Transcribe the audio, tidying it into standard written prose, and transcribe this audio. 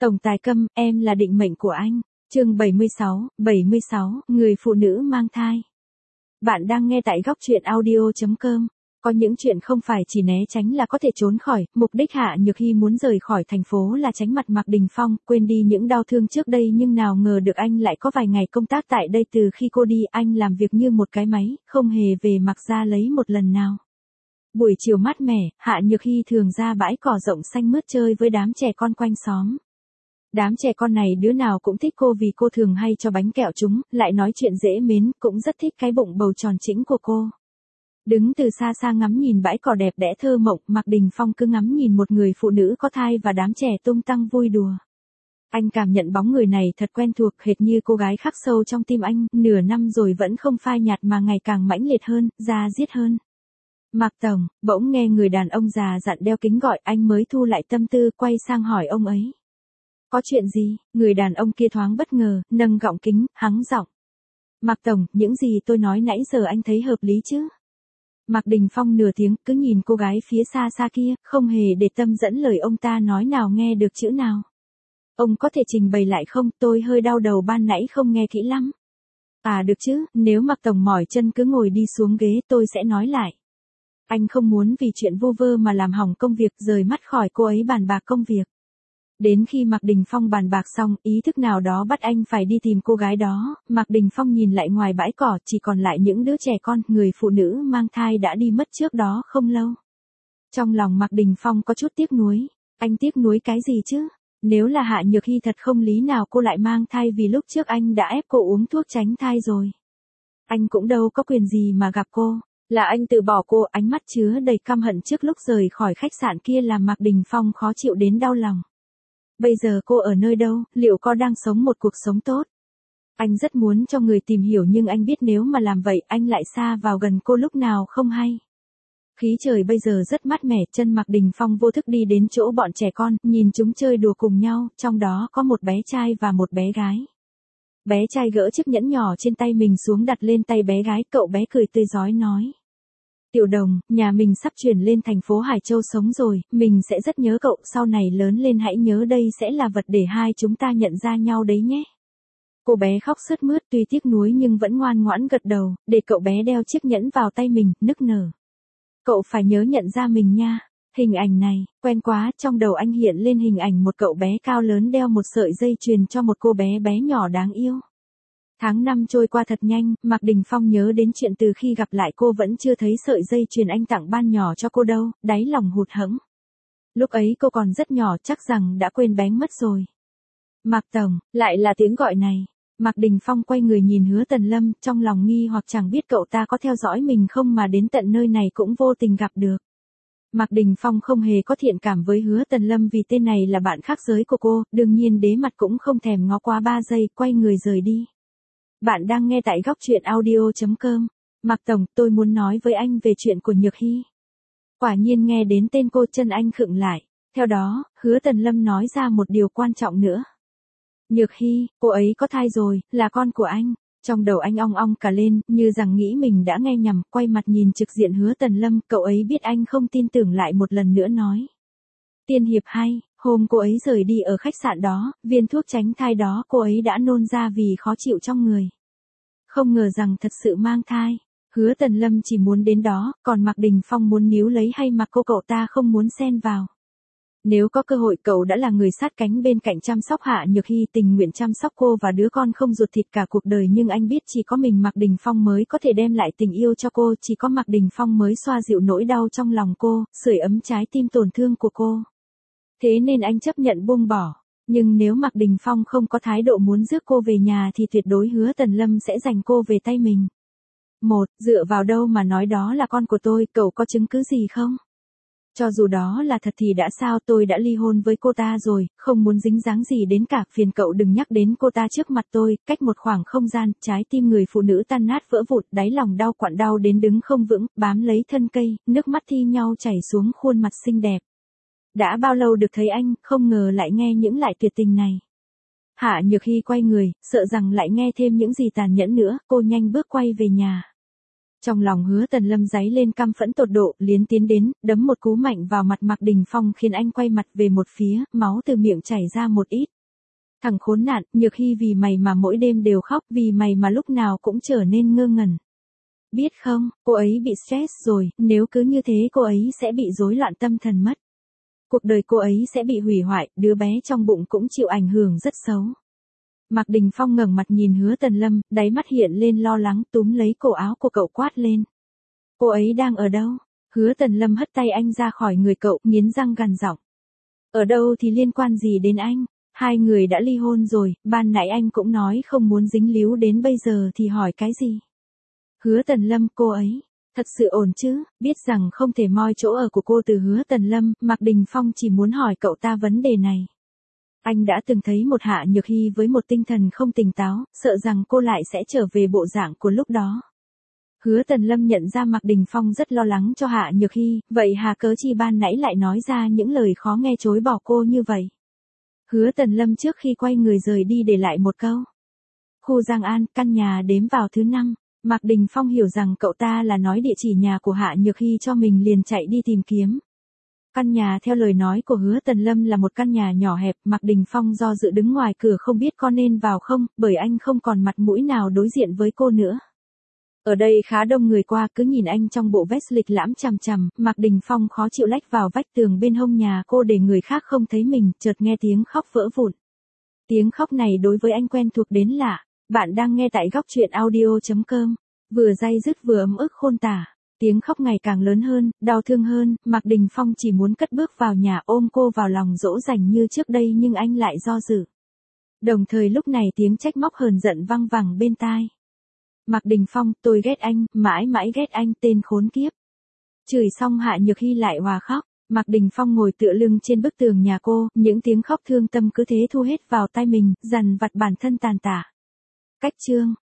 Tổng tài Câm, em là định mệnh của anh. Chương 76, người phụ nữ mang thai. Bạn đang nghe tại góc truyện audio.com. Có những chuyện không phải chỉ né tránh là có thể trốn khỏi, mục đích Hạ Nhược Hy muốn rời khỏi thành phố là tránh mặt Mạc Đình Phong, quên đi những đau thương trước đây, nhưng nào ngờ được anh lại có vài ngày công tác tại đây. Từ khi cô đi, anh làm việc như một cái máy, không hề về Mạc gia lấy một lần nào. Buổi chiều mát mẻ, Hạ Nhược Hy thường ra bãi cỏ rộng xanh mướt chơi với đám trẻ con quanh xóm. Đám trẻ con này đứa nào cũng thích cô vì cô thường hay cho bánh kẹo chúng, lại nói chuyện dễ mến, cũng rất thích cái bụng bầu tròn chỉnh của cô. Đứng từ xa xa ngắm nhìn bãi cỏ đẹp đẽ thơ mộng, Mạc Đình Phong cứ ngắm nhìn một người phụ nữ có thai và đám trẻ tung tăng vui đùa. Anh cảm nhận bóng người này thật quen thuộc, hệt như cô gái khắc sâu trong tim anh, nửa năm rồi vẫn không phai nhạt mà ngày càng mãnh liệt hơn, da diết hơn. Mạc Tổng, bỗng nghe người đàn ông già dặn đeo kính gọi, anh mới thu lại tâm tư, quay sang hỏi ông ấy. Có chuyện gì? Người đàn ông kia thoáng bất ngờ, nâng gọng kính, hắng giọng. Mạc Tổng, những gì tôi nói nãy giờ anh thấy hợp lý chứ? Mạc Đình Phong nửa tiếng, cứ nhìn cô gái phía xa xa kia, không hề để tâm dẫn lời ông ta nói nào nghe được chữ nào. Ông có thể trình bày lại không? Tôi hơi đau đầu ban nãy không nghe kỹ lắm. À được chứ, nếu Mạc Tổng mỏi chân cứ ngồi đi xuống ghế, tôi sẽ nói lại. Anh không muốn vì chuyện vu vơ mà làm hỏng công việc, rời mắt khỏi cô ấy bàn bạc công việc. Đến khi Mạc Đình Phong bàn bạc xong, ý thức nào đó bắt anh phải đi tìm cô gái đó. Mạc Đình Phong nhìn lại ngoài bãi cỏ, chỉ còn lại những đứa trẻ con, người phụ nữ mang thai đã đi mất trước đó không lâu. Trong lòng Mạc Đình Phong có chút tiếc nuối. Anh tiếc nuối cái gì chứ? Nếu là Hạ Nhược Hy thật không lý nào cô lại mang thai, vì lúc trước anh đã ép cô uống thuốc tránh thai rồi. Anh cũng đâu có quyền gì mà gặp cô. Là anh từ bỏ cô. Ánh mắt chứa đầy căm hận trước lúc rời khỏi khách sạn kia làm Mạc Đình Phong khó chịu đến đau lòng. Bây giờ cô ở nơi đâu, liệu cô đang sống một cuộc sống tốt? Anh rất muốn cho người tìm hiểu, nhưng anh biết nếu mà làm vậy anh lại xa vào gần cô lúc nào không hay. Khí trời bây giờ rất mát mẻ, chân Mạc Đình Phong vô thức đi đến chỗ bọn trẻ con, nhìn chúng chơi đùa cùng nhau, trong đó có một bé trai và một bé gái. Bé trai gỡ chiếc nhẫn nhỏ trên tay mình xuống đặt lên tay bé gái, cậu bé cười tươi rói nói. Tiểu Đồng, nhà mình sắp chuyển lên thành phố Hải Châu sống rồi, mình sẽ rất nhớ cậu, sau này lớn lên hãy nhớ đây sẽ là vật để hai chúng ta nhận ra nhau đấy nhé. Cô bé khóc sướt mướt, tuy tiếc nuối nhưng vẫn ngoan ngoãn gật đầu, để cậu bé đeo chiếc nhẫn vào tay mình, nức nở. Cậu phải nhớ nhận ra mình nha. Hình ảnh này, quen quá, trong đầu anh hiện lên hình ảnh một cậu bé cao lớn đeo một sợi dây chuyền cho một cô bé bé nhỏ đáng yêu. Tháng năm trôi qua thật nhanh, Mạc Đình Phong nhớ đến chuyện từ khi gặp lại cô vẫn chưa thấy sợi dây chuyền anh tặng ban nhỏ cho cô đâu, đáy lòng hụt hẫng. Lúc ấy cô còn rất nhỏ, chắc rằng đã quên bén mất rồi. Mạc Tổng, lại là tiếng gọi này. Mạc Đình Phong quay người nhìn Hứa Tần Lâm, trong lòng nghi hoặc chẳng biết cậu ta có theo dõi mình không mà đến tận nơi này cũng vô tình gặp được. Mạc Đình Phong không hề có thiện cảm với Hứa Tần Lâm vì tên này là bạn khác giới của cô, đương nhiên đế mặt cũng không thèm ngó qua 3 giây, quay người rời đi. Bạn đang nghe tại góc truyện audio.com. Mạc Tổng, tôi muốn nói với anh về chuyện của Nhược Hy. Quả nhiên nghe đến tên cô, chân anh khựng lại. Theo đó, Hứa Tần Lâm nói ra một điều quan trọng nữa. Nhược Hy, cô ấy có thai rồi, là con của anh. Trong đầu anh ong ong cả lên, như rằng nghĩ mình đã nghe nhầm, quay mặt nhìn trực diện Hứa Tần Lâm, cậu ấy biết anh không tin tưởng lại một lần nữa nói. Tiên hiệp hay, hôm cô ấy rời đi ở khách sạn đó, viên thuốc tránh thai đó cô ấy đã nôn ra vì khó chịu trong người. Không ngờ rằng thật sự mang thai. Hứa Tần Lâm chỉ muốn đến đó, còn Mạc Đình Phong muốn níu lấy hay mặc cô, cậu ta không muốn xen vào. Nếu có cơ hội cậu đã là người sát cánh bên cạnh chăm sóc Hạ Nhược Hy, tình nguyện chăm sóc cô và đứa con không ruột thịt cả cuộc đời, nhưng anh biết chỉ có mình Mạc Đình Phong mới có thể đem lại tình yêu cho cô, chỉ có Mạc Đình Phong mới xoa dịu nỗi đau trong lòng cô, sưởi ấm trái tim tổn thương của cô. Thế nên anh chấp nhận buông bỏ. Nhưng nếu Mạc Đình Phong không có thái độ muốn rước cô về nhà thì tuyệt đối Hứa Tần Lâm sẽ giành cô về tay mình. Dựa vào đâu mà nói đó là con của tôi, cậu có chứng cứ gì không? Cho dù đó là thật thì đã sao, tôi đã ly hôn với cô ta rồi, không muốn dính dáng gì đến cả, phiền cậu đừng nhắc đến cô ta trước mặt tôi. Cách một khoảng không gian, trái tim người phụ nữ tan nát vỡ vụn, đáy lòng đau quặn đau đến đứng không vững, bám lấy thân cây, nước mắt thi nhau chảy xuống khuôn mặt xinh đẹp. Đã bao lâu được thấy anh, không ngờ lại nghe những lại tuyệt tình này. Hạ Nhược Hy quay người, sợ rằng lại nghe thêm những gì tàn nhẫn nữa, cô nhanh bước quay về nhà. Trong lòng Hứa Tần Lâm giấy lên căm phẫn tột độ, liến tiến đến, đấm một cú mạnh vào mặt Mạc Đình Phong khiến anh quay mặt về một phía, máu từ miệng chảy ra một ít. Thằng khốn nạn, Nhược Hy vì mày mà mỗi đêm đều khóc, vì mày mà lúc nào cũng trở nên ngơ ngẩn. Biết không, cô ấy bị stress rồi, nếu cứ như thế cô ấy sẽ bị rối loạn tâm thần mất. Cuộc đời cô ấy sẽ bị hủy hoại, đứa bé trong bụng cũng chịu ảnh hưởng rất xấu. Mạc Đình Phong ngẩng mặt nhìn Hứa Tần Lâm, đáy mắt hiện lên lo lắng, túm lấy cổ áo của cậu quát lên. Cô ấy đang ở đâu? Hứa Tần Lâm hất tay anh ra khỏi người cậu, nghiến răng gằn giọng. Ở đâu thì liên quan gì đến anh? Hai người đã ly hôn rồi, ban nãy anh cũng nói không muốn dính líu đến bây giờ thì hỏi cái gì? Hứa Tần Lâm, cô ấy, thật sự ổn chứ? Biết rằng không thể moi chỗ ở của cô từ Hứa Tần Lâm, Mạc Đình Phong chỉ muốn hỏi cậu ta vấn đề này. Anh đã từng thấy một Hạ Nhược Hy với một tinh thần không tỉnh táo, sợ rằng cô lại sẽ trở về bộ dạng của lúc đó. Hứa Tần Lâm nhận ra Mạc Đình Phong rất lo lắng cho Hạ Nhược Hy, vậy hà cớ chi ban nãy lại nói ra những lời khó nghe chối bỏ cô như vậy? Hứa Tần Lâm trước khi quay người rời đi để lại một câu. Khu Giang An, căn nhà đếm vào thứ 5. Mạc Đình Phong hiểu rằng cậu ta là nói địa chỉ nhà của Hạ Nhược Hy cho mình liền chạy đi tìm kiếm. Căn nhà theo lời nói của Hứa Tần Lâm là một căn nhà nhỏ hẹp, Mạc Đình Phong do dự đứng ngoài cửa không biết có nên vào không, bởi anh không còn mặt mũi nào đối diện với cô nữa. Ở đây khá đông người qua, cứ nhìn anh trong bộ vest lịch lãm chằm chằm, Mạc Đình Phong khó chịu lách vào vách tường bên hông nhà cô để người khác không thấy mình, chợt nghe tiếng khóc vỡ vụn. Tiếng khóc này đối với anh quen thuộc đến lạ. Bạn đang nghe tại góc truyện audio.com. Vừa day dứt vừa ấm ức khôn tả. Tiếng khóc ngày càng lớn hơn, đau thương hơn, Mạc Đình Phong chỉ muốn cất bước vào nhà ôm cô vào lòng dỗ dành như trước đây nhưng anh lại do dự. Đồng thời lúc này tiếng trách móc hờn giận văng vẳng bên tai. Mạc Đình Phong, tôi ghét anh, mãi mãi ghét anh, tên khốn kiếp. Chửi xong Hạ Nhược Hy lại hòa khóc. Mạc Đình Phong ngồi tựa lưng trên bức tường nhà cô, những tiếng khóc thương tâm cứ thế thu hết vào tai mình, dằn vặt bản thân tàn tả. Cách chương